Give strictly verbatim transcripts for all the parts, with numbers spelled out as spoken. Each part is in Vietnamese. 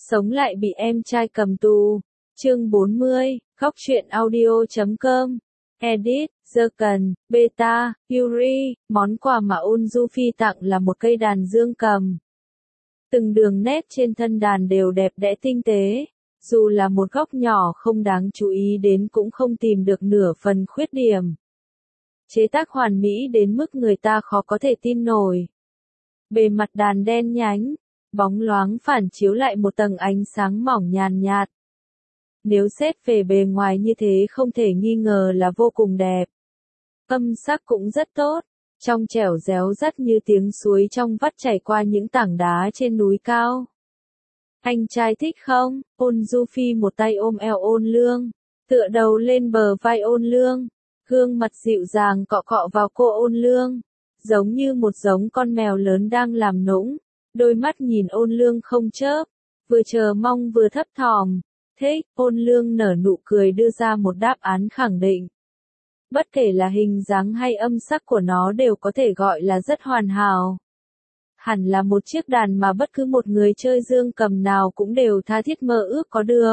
Sống lại bị em trai cầm tù. Chương bốn mươi, Góc truyện audio chấm com. Edit, Jerken, Beta, Yuri, món quà mà Ôn Du Phi tặng là một cây đàn dương cầm. Từng đường nét trên thân đàn đều đẹp đẽ tinh tế, dù là một góc nhỏ không đáng chú ý đến cũng không tìm được nửa phần khuyết điểm. Chế tác hoàn mỹ đến mức người ta khó có thể tin nổi. Bề mặt đàn đen nhánh, bóng loáng phản chiếu lại một tầng ánh sáng mỏng nhàn nhạt. Nếu xét về bề ngoài như thế không thể nghi ngờ là vô cùng đẹp. Âm sắc cũng rất tốt, trong trẻo réo rắt như tiếng suối trong vắt chảy qua những tảng đá trên núi cao. Anh trai thích không? Ôn Du Phi một tay ôm eo Ôn Lương, tựa đầu lên bờ vai Ôn Lương, gương mặt dịu dàng cọ cọ vào cô Ôn Lương, giống như một giống con mèo lớn đang làm nũng, đôi mắt nhìn Ôn Lương không chớp, vừa chờ mong vừa thấp thỏm. Thích, Ôn Lương nở nụ cười đưa ra một đáp án khẳng định. Bất kể là hình dáng hay âm sắc của nó đều có thể gọi là rất hoàn hảo. Hẳn là một chiếc đàn mà bất cứ một người chơi dương cầm nào cũng đều tha thiết mơ ước có được.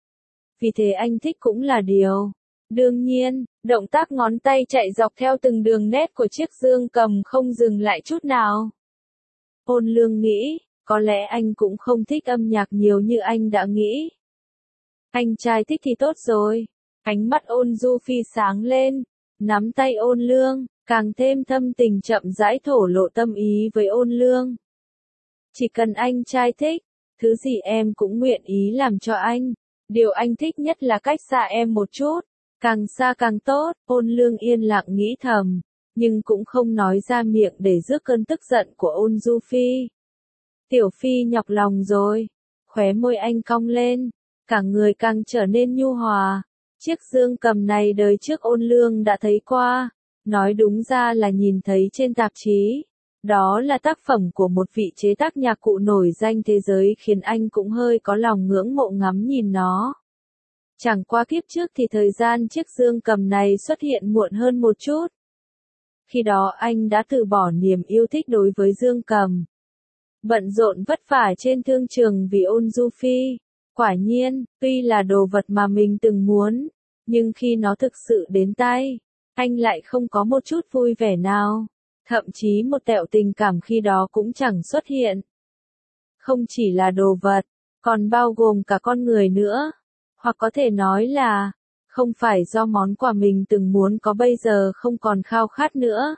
Vì thế anh thích cũng là điều. Đương nhiên, động tác ngón tay chạy dọc theo từng đường nét của chiếc dương cầm không dừng lại chút nào. Ôn Lương nghĩ, có lẽ anh cũng không thích âm nhạc nhiều như anh đã nghĩ. Anh trai thích thì tốt rồi. Ánh mắt Ôn Du Phi sáng lên, nắm tay Ôn Lương, càng thêm thâm tình chậm rãi thổ lộ tâm ý với Ôn Lương. Chỉ cần anh trai thích, thứ gì em cũng nguyện ý làm cho anh. Điều anh thích nhất là cách xa em một chút, càng xa càng tốt. Ôn Lương yên lặng nghĩ thầm, nhưng cũng không nói ra miệng để rước cơn tức giận của Ôn Du Phi. Tiểu Phi nhọc lòng rồi. Khóe môi anh cong lên, cả người càng trở nên nhu hòa. Chiếc dương cầm này đời trước Ôn Lương đã thấy qua, nói đúng ra là nhìn thấy trên tạp chí. Đó là tác phẩm của một vị chế tác nhạc cụ nổi danh thế giới khiến anh cũng hơi có lòng ngưỡng mộ ngắm nhìn nó. Chẳng qua kiếp trước thì thời gian chiếc dương cầm này xuất hiện muộn hơn một chút. Khi đó anh đã từ bỏ niềm yêu thích đối với dương cầm. Bận rộn vất vả trên thương trường vì Ôn Du Phi. Quả nhiên, tuy là đồ vật mà mình từng muốn, nhưng khi nó thực sự đến tay, anh lại không có một chút vui vẻ nào. Thậm chí một tẹo tình cảm khi đó cũng chẳng xuất hiện. Không chỉ là đồ vật, còn bao gồm cả con người nữa. Hoặc có thể nói là, không phải do món quà mình từng muốn có bây giờ không còn khao khát nữa.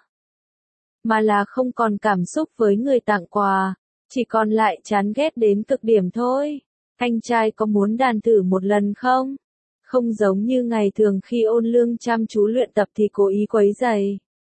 Mà là không còn cảm xúc với người tặng quà, chỉ còn lại chán ghét đến cực điểm thôi. Anh trai có muốn đàn thử một lần không? Không giống như ngày thường khi Ôn Lương chăm chú luyện tập thì cố ý quấy rầy.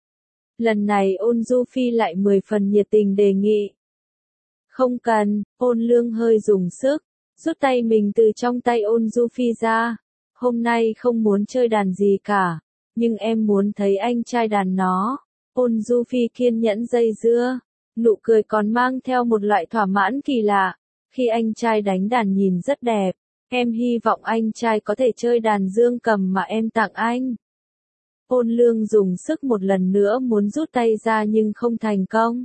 Lần này Ôn Du Phi lại mười phần nhiệt tình đề nghị. Không cần, Ôn Lương hơi dùng sức, rút tay mình từ trong tay Ôn Du Phi ra. Hôm nay không muốn chơi đàn gì cả, nhưng em muốn thấy anh trai đàn nó. Ôn Du Phi kiên nhẫn dây dưa, nụ cười còn mang theo một loại thỏa mãn kỳ lạ. Khi anh trai đánh đàn nhìn rất đẹp, em hy vọng anh trai có thể chơi đàn dương cầm mà em tặng anh. Ôn Lương dùng sức một lần nữa muốn rút tay ra nhưng không thành công.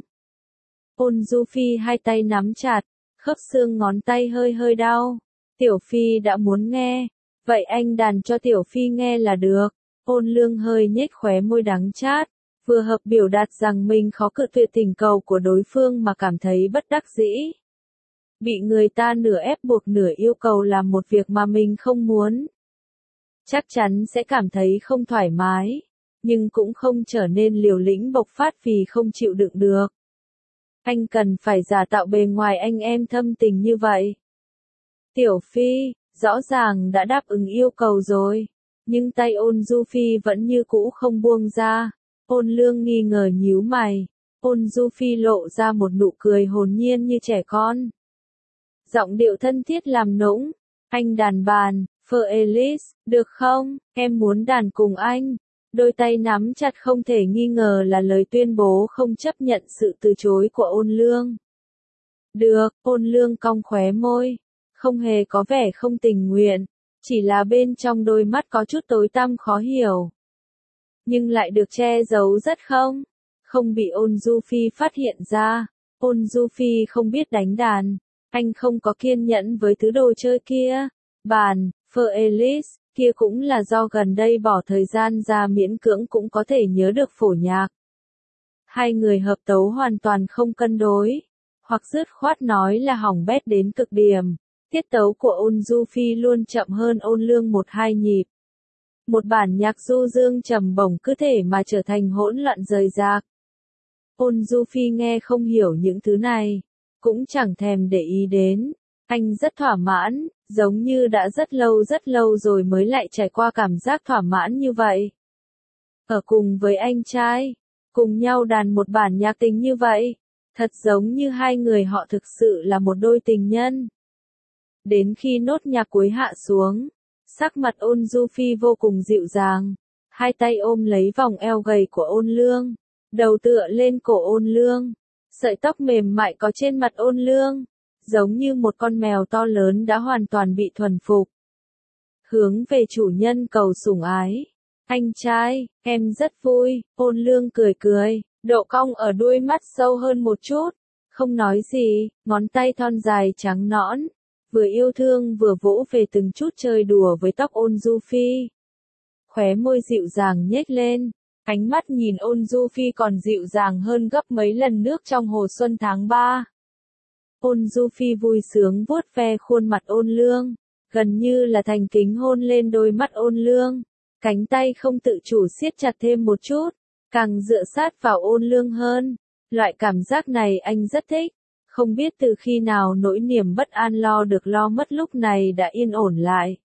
Ôn Du Phi hai tay nắm chặt, khớp xương ngón tay hơi hơi đau. Tiểu Phi đã muốn nghe, vậy anh đàn cho Tiểu Phi nghe là được. Ôn Lương hơi nhếch khóe môi đắng chát, vừa hợp biểu đạt rằng mình khó cự tuyệt tình cầu của đối phương mà cảm thấy bất đắc dĩ. Bị người ta nửa ép buộc nửa yêu cầu làm một việc mà mình không muốn. Chắc chắn sẽ cảm thấy không thoải mái, nhưng cũng không trở nên liều lĩnh bộc phát vì không chịu đựng được. Anh cần phải giả tạo bề ngoài anh em thâm tình như vậy. Tiểu Phi, rõ ràng đã đáp ứng yêu cầu rồi, nhưng tay Ôn Du Phi vẫn như cũ không buông ra. Ôn Lương nghi ngờ nhíu mày, Ôn Du Phi lộ ra một nụ cười hồn nhiên như trẻ con. Giọng điệu thân thiết làm nũng, anh đàn bàn, Phơ Ellis, được không, em muốn đàn cùng anh. Đôi tay nắm chặt không thể nghi ngờ là lời tuyên bố không chấp nhận sự từ chối của Ôn Lương. Được, Ôn Lương cong khóe môi, không hề có vẻ không tình nguyện, chỉ là bên trong đôi mắt có chút tối tăm khó hiểu. Nhưng lại được che giấu rất không, không bị Ôn Du Phi phát hiện ra. Ôn Du Phi không biết đánh đàn. Anh không có kiên nhẫn với thứ đồ chơi kia. Bàn, phơ Alice, kia cũng là do gần đây bỏ thời gian ra miễn cưỡng cũng có thể nhớ được phổ nhạc. Hai người hợp tấu hoàn toàn không cân đối, hoặc dứt khoát nói là hỏng bét đến cực điểm. Tiết tấu của Ôn Du Phi luôn chậm hơn Ôn Lương một hai nhịp. Một bản nhạc du dương trầm bổng cứ thể mà trở thành hỗn loạn rời rạc. Ôn Du Phi nghe không hiểu những thứ này, cũng chẳng thèm để ý đến. Anh rất thỏa mãn, giống như đã rất lâu rất lâu rồi mới lại trải qua cảm giác thỏa mãn như vậy. Ở cùng với anh trai, cùng nhau đàn một bản nhạc tình như vậy, thật giống như hai người họ thực sự là một đôi tình nhân. Đến khi nốt nhạc cuối hạ xuống, sắc mặt Ôn Du Phi vô cùng dịu dàng, hai tay ôm lấy vòng eo gầy của Ôn Lương, đầu tựa lên cổ Ôn Lương, sợi tóc mềm mại có trên mặt Ôn Lương, giống như một con mèo to lớn đã hoàn toàn bị thuần phục. Hướng về chủ nhân cầu sủng ái. Anh trai, em rất vui, Ôn Lương cười cười, độ cong ở đuôi mắt sâu hơn một chút, không nói gì, ngón tay thon dài trắng nõn, vừa yêu thương vừa vỗ về từng chút chơi đùa với tóc Ôn Du Phi. Khóe môi dịu dàng nhếch lên, ánh mắt nhìn Ôn Du Phi còn dịu dàng hơn gấp mấy lần nước trong hồ xuân tháng ba. Ôn Du Phi vui sướng vuốt ve khuôn mặt Ôn Lương, gần như là thành kính hôn lên đôi mắt Ôn Lương, cánh tay không tự chủ siết chặt thêm một chút, càng dựa sát vào Ôn Lương hơn. Loại cảm giác này anh rất thích, không biết từ khi nào nỗi niềm bất an lo được lo mất lúc này đã yên ổn lại.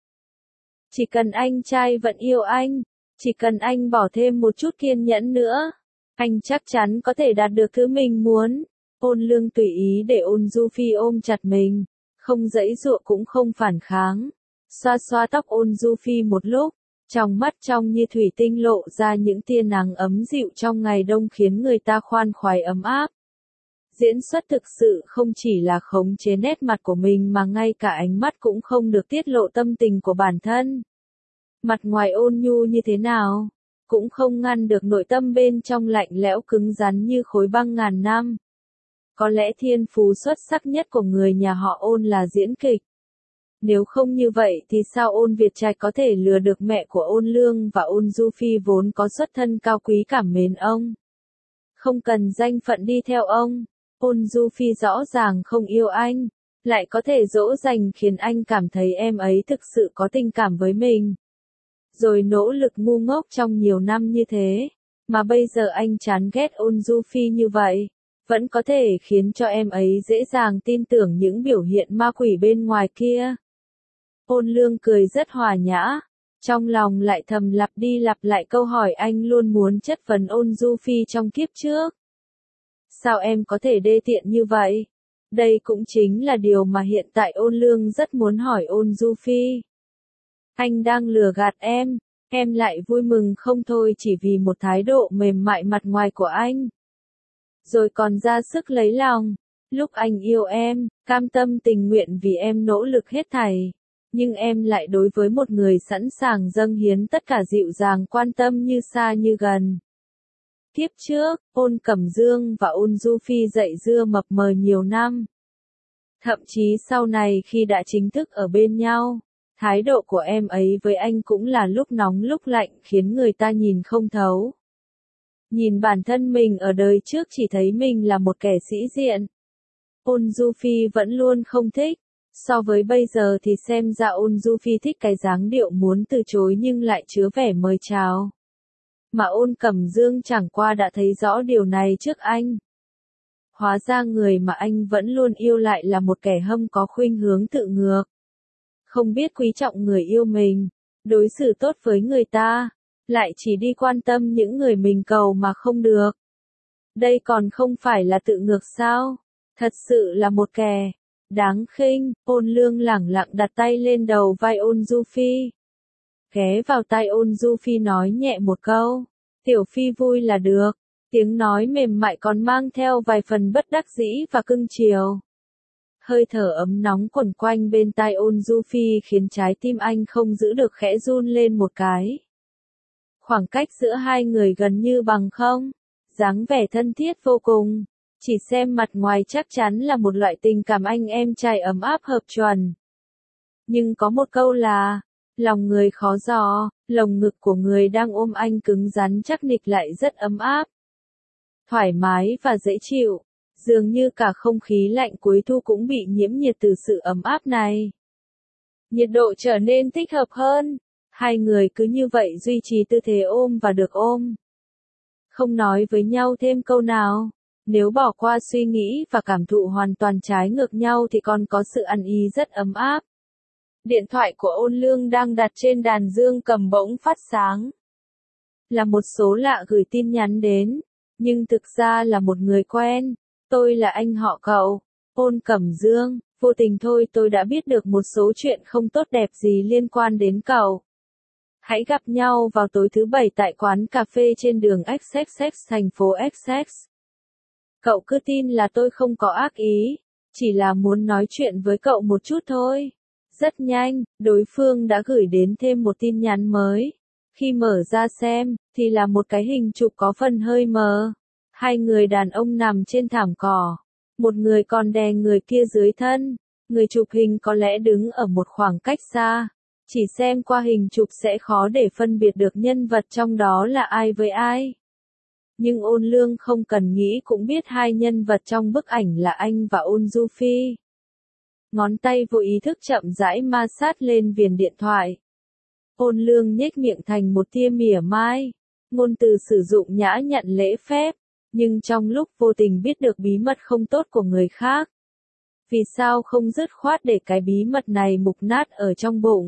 Chỉ cần anh trai vẫn yêu anh, chỉ cần anh bỏ thêm một chút kiên nhẫn nữa, anh chắc chắn có thể đạt được thứ mình muốn. Ôn Lương tùy ý để Ôn Du Phi ôm chặt mình, không giãy giụa cũng không phản kháng, xoa xoa tóc Ôn Du Phi một lúc, trong mắt trong như thủy tinh lộ ra những tia nắng ấm dịu trong ngày đông khiến người ta khoan khoái ấm áp. Diễn xuất thực sự không chỉ là khống chế nét mặt của mình mà ngay cả ánh mắt cũng không được tiết lộ tâm tình của bản thân. Mặt ngoài ôn nhu như thế nào, cũng không ngăn được nội tâm bên trong lạnh lẽo cứng rắn như khối băng ngàn năm. Có lẽ thiên phú xuất sắc nhất của người nhà họ Ôn là diễn kịch. Nếu không như vậy thì sao Ôn Việt Trạch có thể lừa được mẹ của Ôn Lương và Ôn Du Phi vốn có xuất thân cao quý cảm mến ông. Không cần danh phận đi theo ông, Ôn Du Phi rõ ràng không yêu anh, lại có thể dỗ dành khiến anh cảm thấy em ấy thực sự có tình cảm với mình. Rồi nỗ lực ngu ngốc trong nhiều năm như thế, mà bây giờ anh chán ghét Ôn Du Phi như vậy, vẫn có thể khiến cho em ấy dễ dàng tin tưởng những biểu hiện ma quỷ bên ngoài kia. Ôn Lương cười rất hòa nhã, trong lòng lại thầm lặp đi lặp lại câu hỏi anh luôn muốn chất vấn Ôn Du Phi trong kiếp trước. Sao em có thể đê tiện như vậy? Đây cũng chính là điều mà hiện tại Ôn Lương rất muốn hỏi Ôn Du Phi. Anh đang lừa gạt em, em lại vui mừng không thôi chỉ vì một thái độ mềm mại mặt ngoài của anh. Rồi còn ra sức lấy lòng, lúc anh yêu em, cam tâm tình nguyện vì em nỗ lực hết thảy. Nhưng em lại đối với một người sẵn sàng dâng hiến tất cả dịu dàng quan tâm như xa như gần. Kiếp trước, Ôn Cẩm Dương và Ôn Du Phi dạy dưa mập mờ nhiều năm. Thậm chí sau này khi đã chính thức ở bên nhau, thái độ của em ấy với anh cũng là lúc nóng lúc lạnh khiến người ta nhìn không thấu. Nhìn bản thân mình ở đời trước chỉ thấy mình là một kẻ sĩ diện. Ôn Du Phi vẫn luôn không thích. So với bây giờ thì xem ra Ôn Du Phi thích cái dáng điệu muốn từ chối nhưng lại chứa vẻ mời chào. Mà Ôn Cẩm Dương chẳng qua đã thấy rõ điều này trước anh. Hóa ra người mà anh vẫn luôn yêu lại là một kẻ hâm có khuynh hướng tự ngược. Không biết quý trọng người yêu mình, đối xử tốt với người ta, lại chỉ đi quan tâm những người mình cầu mà không được. Đây còn không phải là tự ngược sao? Thật sự là một kẻ đáng khinh. Ôn Lương lẳng lặng đặt tay lên đầu vai Ôn Du Phi. Ghé vào tai Ôn Du Phi nói nhẹ một câu. Tiểu Phi vui là được. Tiếng nói mềm mại còn mang theo vài phần bất đắc dĩ và cưng chiều. Hơi thở ấm nóng quẩn quanh bên tai Ôn Du Phi khiến trái tim anh không giữ được khẽ run lên một cái. Khoảng cách giữa hai người gần như bằng không. Dáng vẻ thân thiết vô cùng. Chỉ xem mặt ngoài chắc chắn là một loại tình cảm anh em trai ấm áp hợp chuẩn. Nhưng có một câu là, lòng người khó dò, lồng ngực của người đang ôm anh cứng rắn chắc nịch lại rất ấm áp. Thoải mái và dễ chịu, dường như cả không khí lạnh cuối thu cũng bị nhiễm nhiệt từ sự ấm áp này. Nhiệt độ trở nên thích hợp hơn, hai người cứ như vậy duy trì tư thế ôm và được ôm. Không nói với nhau thêm câu nào, nếu bỏ qua suy nghĩ và cảm thụ hoàn toàn trái ngược nhau thì còn có sự ăn ý rất ấm áp. Điện thoại của Ôn Lương đang đặt trên đàn dương cầm bỗng phát sáng. Là một số lạ gửi tin nhắn đến, nhưng thực ra là một người quen. Tôi là anh họ cậu, Ôn Cẩm Dương. Vô tình thôi tôi đã biết được một số chuyện không tốt đẹp gì liên quan đến cậu. Hãy gặp nhau vào tối thứ bảy tại quán cà phê trên đường ích xách xách thành phố Essex. Cậu cứ tin là tôi không có ác ý, chỉ là muốn nói chuyện với cậu một chút thôi. Rất nhanh, đối phương đã gửi đến thêm một tin nhắn mới. Khi mở ra xem, thì là một cái hình chụp có phần hơi mờ. Hai người đàn ông nằm trên thảm cỏ. Một người còn đè người kia dưới thân. Người chụp hình có lẽ đứng ở một khoảng cách xa. Chỉ xem qua hình chụp sẽ khó để phân biệt được nhân vật trong đó là ai với ai. Nhưng Ôn Lương không cần nghĩ cũng biết hai nhân vật trong bức ảnh là anh và Ôn Du Phi. Ngón tay vô ý thức chậm rãi ma sát lên viền điện thoại. Ôn Lương nhếch miệng thành một tia mỉa mai. Ngôn từ sử dụng nhã nhặn lễ phép. Nhưng trong lúc vô tình biết được bí mật không tốt của người khác. Vì sao không dứt khoát để cái bí mật này mục nát ở trong bụng?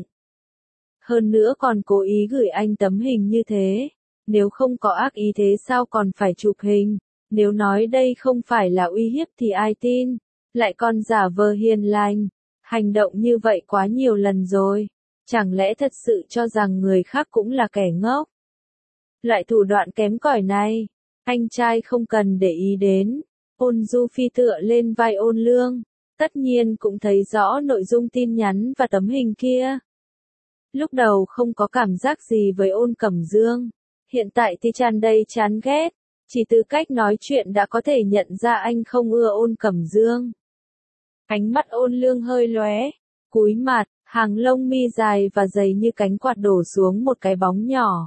Hơn nữa còn cố ý gửi anh tấm hình như thế. Nếu không có ác ý thế sao còn phải chụp hình? Nếu nói đây không phải là uy hiếp thì ai tin? Lại còn giả vờ hiền lành. Hành động như vậy quá nhiều lần rồi. Chẳng lẽ thật sự cho rằng người khác cũng là kẻ ngốc? Loại thủ đoạn kém cỏi này, anh trai không cần để ý đến. Ôn Du Phi tựa lên vai Ôn Lương. Tất nhiên cũng thấy rõ nội dung tin nhắn và tấm hình kia. Lúc đầu không có cảm giác gì với Ôn Cẩm Dương. Hiện tại thì tràn đầy chán ghét. Chỉ từ cách nói chuyện đã có thể nhận ra anh không ưa Ôn Cẩm Dương. Ánh mắt Ôn Lương hơi lóe, cúi mặt, hàng lông mi dài và dày như cánh quạt đổ xuống một cái bóng nhỏ.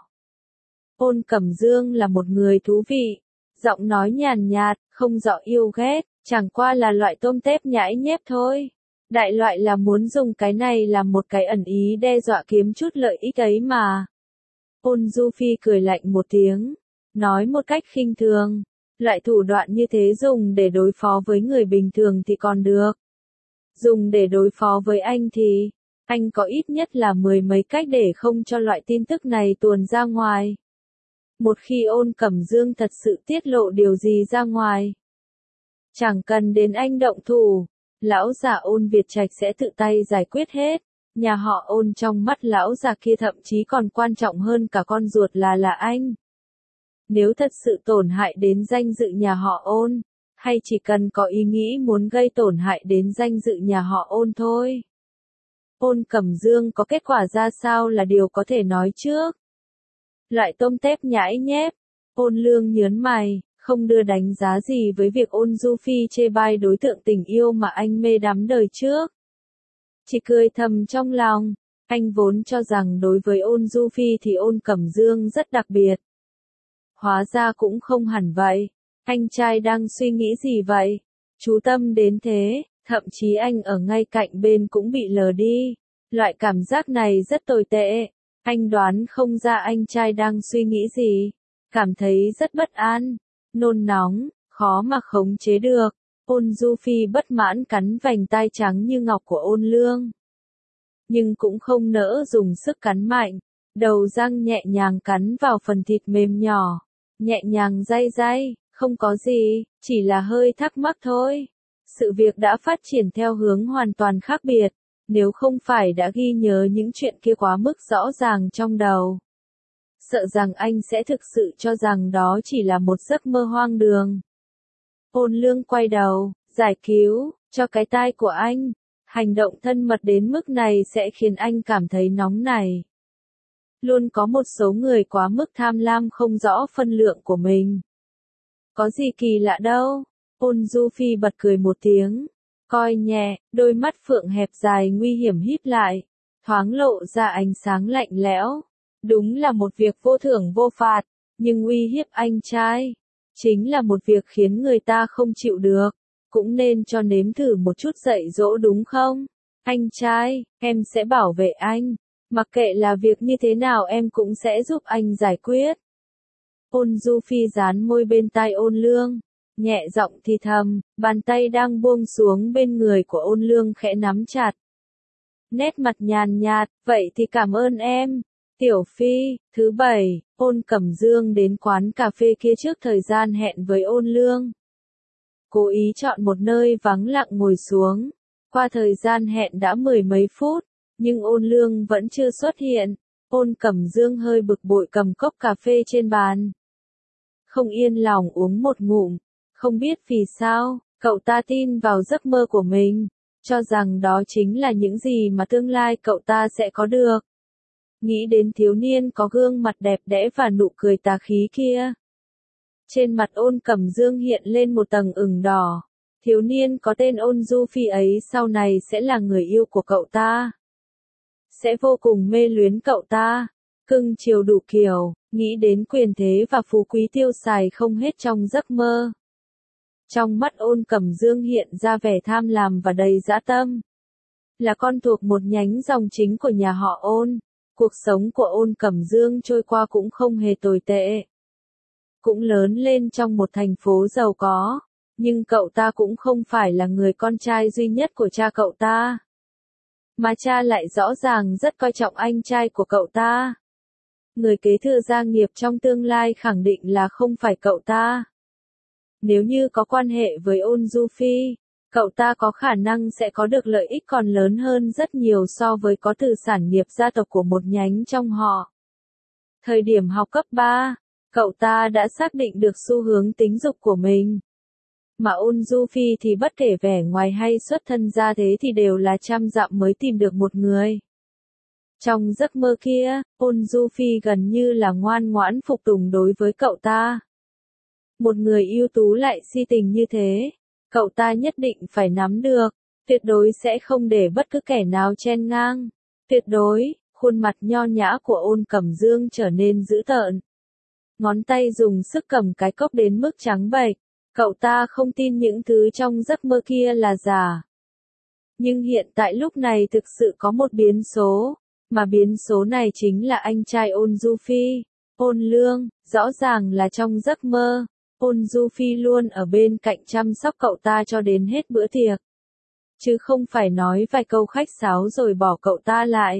Ôn Cẩm Dương là một người thú vị, giọng nói nhàn nhạt, không rõ yêu ghét, chẳng qua là loại tôm tép nhãi nhép thôi. Đại loại là muốn dùng cái này làm một cái ẩn ý đe dọa kiếm chút lợi ích ấy mà. Ôn Du Phi cười lạnh một tiếng, nói một cách khinh thường, loại thủ đoạn như thế dùng để đối phó với người bình thường thì còn được. Dùng để đối phó với anh thì, anh có ít nhất là mười mấy cách để không cho loại tin tức này tuồn ra ngoài. Một khi Ôn Cẩm Dương thật sự tiết lộ điều gì ra ngoài, chẳng cần đến anh động thủ, lão già Ôn Việt Trạch sẽ tự tay giải quyết hết. Nhà họ Ôn trong mắt lão già kia thậm chí còn quan trọng hơn cả con ruột là là anh. Nếu thật sự tổn hại đến danh dự nhà họ Ôn, hay chỉ cần có ý nghĩ muốn gây tổn hại đến danh dự nhà họ Ôn thôi. Ôn Cẩm Dương có kết quả ra sao là điều có thể nói trước. Loại tôm tép nhãi nhép, Ôn Lương nhớn mày, không đưa đánh giá gì với việc Ôn Du Phi chê bai đối tượng tình yêu mà anh mê đắm đời trước. Chỉ cười thầm trong lòng, anh vốn cho rằng đối với Ôn Du Phi thì Ôn Cẩm Dương rất đặc biệt. Hóa ra cũng không hẳn vậy, anh trai đang suy nghĩ gì vậy? Chú tâm đến thế, thậm chí anh ở ngay cạnh bên cũng bị lờ đi. Loại cảm giác này rất tồi tệ, anh đoán không ra anh trai đang suy nghĩ gì. Cảm thấy rất bất an, nôn nóng, khó mà khống chế được. Ôn Du Phi bất mãn cắn vành tai trắng như ngọc của Ôn Lương. Nhưng cũng không nỡ dùng sức cắn mạnh, đầu răng nhẹ nhàng cắn vào phần thịt mềm nhỏ, nhẹ nhàng day day, không có gì, chỉ là hơi thắc mắc thôi. Sự việc đã phát triển theo hướng hoàn toàn khác biệt, nếu không phải đã ghi nhớ những chuyện kia quá mức rõ ràng trong đầu. Sợ rằng anh sẽ thực sự cho rằng đó chỉ là một giấc mơ hoang đường. Ôn Lương quay đầu, giải cứu, cho cái tai của anh. Hành động thân mật đến mức này sẽ khiến anh cảm thấy nóng nảy. Luôn có một số người quá mức tham lam không rõ phân lượng của mình. Có gì kỳ lạ đâu. Ôn Du Phi bật cười một tiếng, coi nhẹ, đôi mắt phượng hẹp dài nguy hiểm híp lại, thoáng lộ ra ánh sáng lạnh lẽo. Đúng là một việc vô thưởng vô phạt, nhưng uy hiếp anh trai, chính là một việc khiến người ta không chịu được, cũng nên cho nếm thử một chút dạy dỗ đúng không? Anh trai, em sẽ bảo vệ anh, mặc kệ là việc như thế nào em cũng sẽ giúp anh giải quyết. Ôn Du Phi dán môi bên tai Ôn Lương, nhẹ giọng thì thầm, bàn tay đang buông xuống bên người của Ôn Lương khẽ nắm chặt. Nét mặt nhàn nhạt, vậy thì cảm ơn em. Tiểu Phi, thứ bảy, Ôn Cẩm Dương đến quán cà phê kia trước thời gian hẹn với Ôn Lương. Cố ý chọn một nơi vắng lặng ngồi xuống. Qua thời gian hẹn đã mười mấy phút, nhưng Ôn Lương vẫn chưa xuất hiện. Ôn Cẩm Dương hơi bực bội cầm cốc cà phê trên bàn. Không yên lòng uống một ngụm, không biết vì sao, cậu ta tin vào giấc mơ của mình, cho rằng đó chính là những gì mà tương lai cậu ta sẽ có được. Nghĩ đến thiếu niên có gương mặt đẹp đẽ và nụ cười tà khí kia. Trên mặt Ôn Cẩm Dương hiện lên một tầng ửng đỏ. Thiếu niên có tên Ôn Du Phi ấy sau này sẽ là người yêu của cậu ta. Sẽ vô cùng mê luyến cậu ta. Cưng chiều đủ kiểu, nghĩ đến quyền thế và phú quý tiêu xài không hết trong giấc mơ. Trong mắt Ôn Cẩm Dương hiện ra vẻ tham lam và đầy dã tâm. Là con thuộc một nhánh dòng chính của nhà họ Ôn, cuộc sống của Ôn Cẩm Dương trôi qua cũng không hề tồi tệ. Cũng lớn lên trong một thành phố giàu có, nhưng cậu ta cũng không phải là người con trai duy nhất của cha cậu ta. Mà cha lại rõ ràng rất coi trọng anh trai của cậu ta. Người kế thừa gia nghiệp trong tương lai khẳng định là không phải cậu ta. Nếu như có quan hệ với Ôn Du Phi, cậu ta có khả năng sẽ có được lợi ích còn lớn hơn rất nhiều so với có từ sản nghiệp gia tộc của một nhánh trong họ. Thời điểm học cấp ba, cậu ta đã xác định được xu hướng tính dục của mình. Mà Ôn Du Phi thì bất kể vẻ ngoài hay xuất thân ra thế thì đều là trăm dặm mới tìm được một người. Trong giấc mơ kia, Ôn Du Phi gần như là ngoan ngoãn phục tùng đối với cậu ta. Một người ưu tú lại si tình như thế, cậu ta nhất định phải nắm được, tuyệt đối sẽ không để bất cứ kẻ nào chen ngang. Tuyệt đối, khuôn mặt nho nhã của Ôn Cẩm Dương trở nên dữ tợn. Ngón tay dùng sức cầm cái cốc đến mức trắng bệch, cậu ta không tin những thứ trong giấc mơ kia là giả. Nhưng hiện tại lúc này thực sự có một biến số, mà biến số này chính là anh trai Ôn Du Phi, Ôn Lương. Rõ ràng là trong giấc mơ, Ôn Du Phi luôn ở bên cạnh chăm sóc cậu ta cho đến hết bữa tiệc. Chứ không phải nói vài câu khách sáo rồi bỏ cậu ta lại.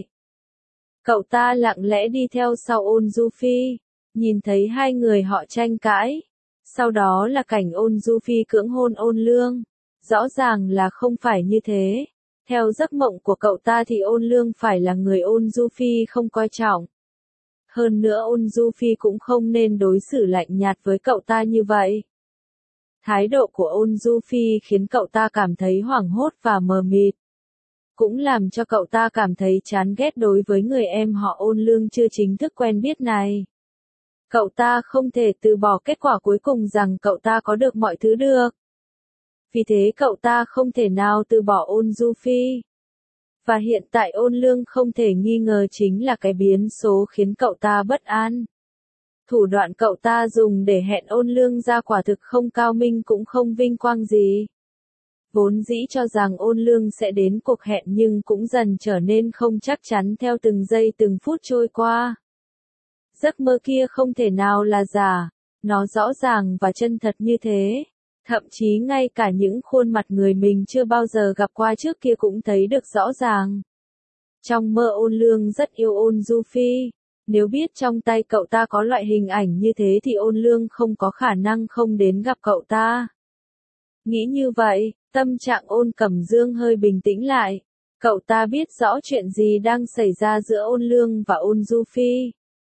Cậu ta lặng lẽ đi theo sau Ôn Du Phi, nhìn thấy hai người họ tranh cãi. Sau đó là cảnh Ôn Du Phi cưỡng hôn Ôn Lương. Rõ ràng là không phải như thế. Theo giấc mộng của cậu ta thì Ôn Lương phải là người Ôn Du Phi không coi trọng. Hơn nữa Ôn Du Phi cũng không nên đối xử lạnh nhạt với cậu ta như vậy. Thái độ của Ôn Du Phi khiến cậu ta cảm thấy hoảng hốt và mờ mịt. Cũng làm cho cậu ta cảm thấy chán ghét đối với người em họ Ôn Lương chưa chính thức quen biết này. Cậu ta không thể từ bỏ kết quả cuối cùng rằng cậu ta có được mọi thứ được. Vì thế cậu ta không thể nào từ bỏ Ôn Du Phi. Và hiện tại Ôn Lương không thể nghi ngờ chính là cái biến số khiến cậu ta bất an. Thủ đoạn cậu ta dùng để hẹn Ôn Lương ra quả thực không cao minh cũng không vinh quang gì. Vốn dĩ cho rằng Ôn Lương sẽ đến cuộc hẹn nhưng cũng dần trở nên không chắc chắn theo từng giây từng phút trôi qua. Giấc mơ kia không thể nào là giả, nó rõ ràng và chân thật như thế. Thậm chí ngay cả những khuôn mặt người mình chưa bao giờ gặp qua trước kia cũng thấy được rõ ràng. Trong mơ Ôn Lương rất yêu Ôn Du Phi. Nếu biết trong tay cậu ta có loại hình ảnh như thế thì Ôn Lương không có khả năng không đến gặp cậu ta. Nghĩ như vậy, tâm trạng Ôn Cẩm Dương hơi bình tĩnh lại. Cậu ta biết rõ chuyện gì đang xảy ra giữa Ôn Lương và Ôn Du Phi.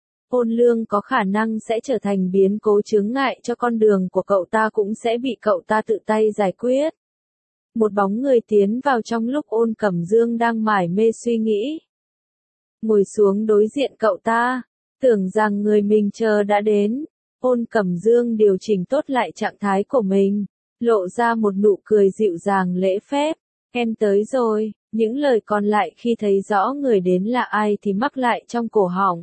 Ôn Lương có khả năng sẽ trở thành biến cố chướng ngại cho con đường của cậu ta cũng sẽ bị cậu ta tự tay giải quyết. Một bóng người tiến vào trong lúc Ôn Cẩm Dương đang mải mê suy nghĩ. Ngồi xuống đối diện cậu ta, tưởng rằng người mình chờ đã đến. Ôn Cẩm Dương điều chỉnh tốt lại trạng thái của mình, lộ ra một nụ cười dịu dàng lễ phép. Em tới rồi, những lời còn lại khi thấy rõ người đến là ai thì mắc lại trong cổ họng.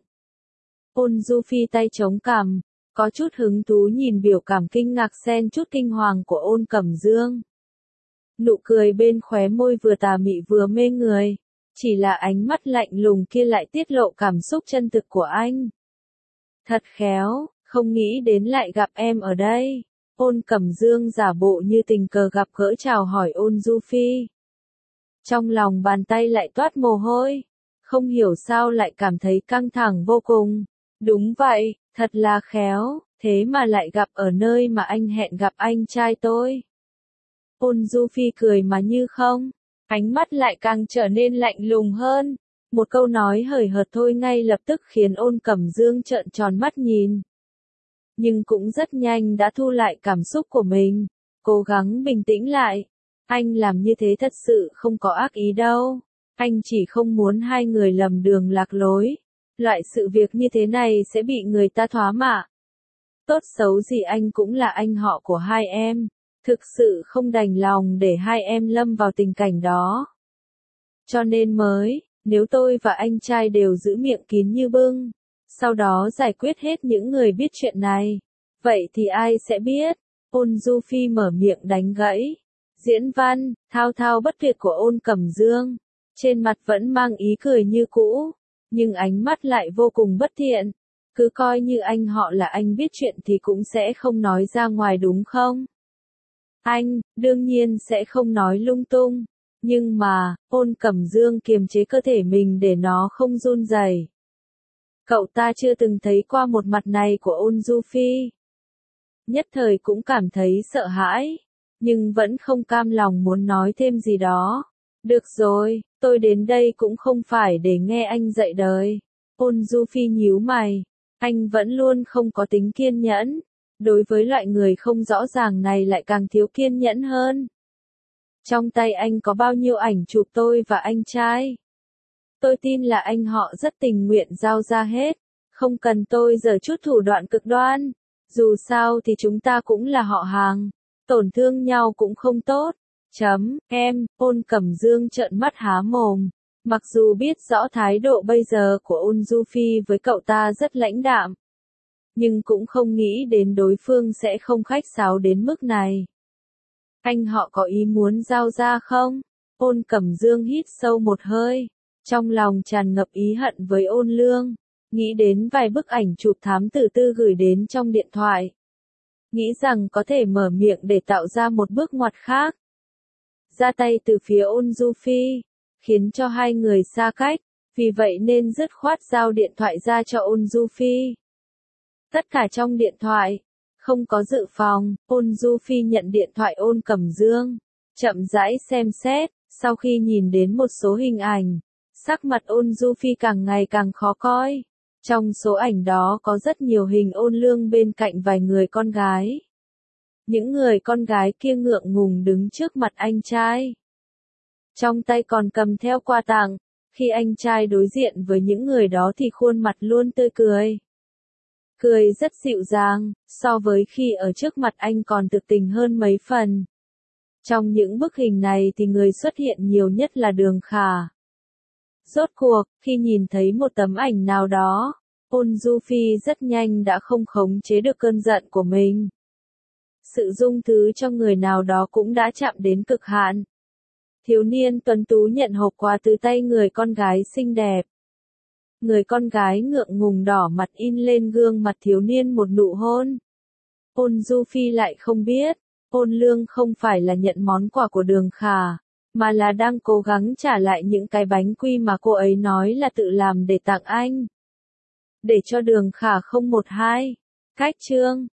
Ôn Du Phi tay chống cằm, có chút hứng thú nhìn biểu cảm kinh ngạc xen chút kinh hoàng của Ôn Cẩm Dương. Nụ cười bên khóe môi vừa tà mị vừa mê người, chỉ là ánh mắt lạnh lùng kia lại tiết lộ cảm xúc chân thực của anh. Thật khéo, không nghĩ đến lại gặp em ở đây. Ôn Cẩm Dương giả bộ như tình cờ gặp gỡ chào hỏi Ôn Du Phi. Trong lòng bàn tay lại toát mồ hôi, không hiểu sao lại cảm thấy căng thẳng vô cùng. Đúng vậy, thật là khéo, thế mà lại gặp ở nơi mà anh hẹn gặp anh trai tôi. Ôn Du Phi cười mà như không, ánh mắt lại càng trở nên lạnh lùng hơn. Một câu nói hời hợt thôi ngay lập tức khiến Ôn Cẩm Dương trợn tròn mắt nhìn. Nhưng cũng rất nhanh đã thu lại cảm xúc của mình, cố gắng bình tĩnh lại. Anh làm như thế thật sự không có ác ý đâu. Anh chỉ không muốn hai người lầm đường lạc lối. Loại sự việc như thế này sẽ bị người ta thoá mạ. Tốt xấu gì anh cũng là anh họ của hai em. Thực sự không đành lòng để hai em lâm vào tình cảnh đó. Cho nên mới, nếu tôi và anh trai đều giữ miệng kín như bưng, sau đó giải quyết hết những người biết chuyện này, vậy thì ai sẽ biết? Ôn Du Phi mở miệng đánh gãy. Diễn văn, thao thao bất tuyệt của Ôn Cẩm Dương, trên mặt vẫn mang ý cười như cũ, nhưng ánh mắt lại vô cùng bất thiện. Cứ coi như anh họ là anh biết chuyện thì cũng sẽ không nói ra ngoài đúng không? Anh, đương nhiên sẽ không nói lung tung. Nhưng mà, Ôn Cẩm Dương kiềm chế cơ thể mình để nó không run rẩy. Cậu ta chưa từng thấy qua một mặt này của Ôn Du Phi. Nhất thời cũng cảm thấy sợ hãi, nhưng vẫn không cam lòng muốn nói thêm gì đó. Được rồi, tôi đến đây cũng không phải để nghe anh dạy đời. Ôn Du Phi nhíu mày, anh vẫn luôn không có tính kiên nhẫn. Đối với loại người không rõ ràng này lại càng thiếu kiên nhẫn hơn. Trong tay anh có bao nhiêu ảnh chụp tôi và anh trai? Tôi tin là anh họ rất tình nguyện giao ra hết, không cần tôi giở chút thủ đoạn cực đoan. Dù sao thì chúng ta cũng là họ hàng, tổn thương nhau cũng không tốt. Chấm, em, Ôn Cẩm Dương trợn mắt há mồm. Mặc dù biết rõ thái độ bây giờ của Ôn Du Phi với cậu ta rất lãnh đạm, nhưng cũng không nghĩ đến đối phương sẽ không khách sáo đến mức này. Anh họ có ý muốn giao ra không? Ôn Cẩm Dương hít sâu một hơi, trong lòng tràn ngập ý hận với Ôn Lương, nghĩ đến vài bức ảnh chụp thám tử tư gửi đến trong điện thoại. Nghĩ rằng có thể mở miệng để tạo ra một bước ngoặt khác. Ra tay từ phía Ôn Du Phi, khiến cho hai người xa cách, vì vậy nên dứt khoát giao điện thoại ra cho Ôn Du Phi. Tất cả trong điện thoại, không có dự phòng. Ôn Du Phi nhận điện thoại Ôn Cẩm Dương, chậm rãi xem xét, sau khi nhìn đến một số hình ảnh, sắc mặt Ôn Du Phi càng ngày càng khó coi. Trong số ảnh đó có rất nhiều hình Ôn Lương bên cạnh vài người con gái. Những người con gái kia ngượng ngùng đứng trước mặt anh trai. Trong tay còn cầm theo quà tặng, khi anh trai đối diện với những người đó thì khuôn mặt luôn tươi cười. Cười rất dịu dàng, so với khi ở trước mặt anh còn thực tình hơn mấy phần. Trong những bức hình này thì người xuất hiện nhiều nhất là Đường Khả. Rốt cuộc, khi nhìn thấy một tấm ảnh nào đó, Ôn Du Phi rất nhanh đã không khống chế được cơn giận của mình. Sự dung thứ cho người nào đó cũng đã chạm đến cực hạn. Thiếu niên tuấn tú nhận hộp quà từ tay người con gái xinh đẹp. Người con gái ngượng ngùng đỏ mặt in lên gương mặt thiếu niên một nụ hôn. Ôn Du Phi lại không biết, Ôn Lương không phải là nhận món quà của Đường Khả, mà là đang cố gắng trả lại những cái bánh quy mà cô ấy nói là tự làm để tặng anh. Để cho Đường Khả không một hai. Cách chương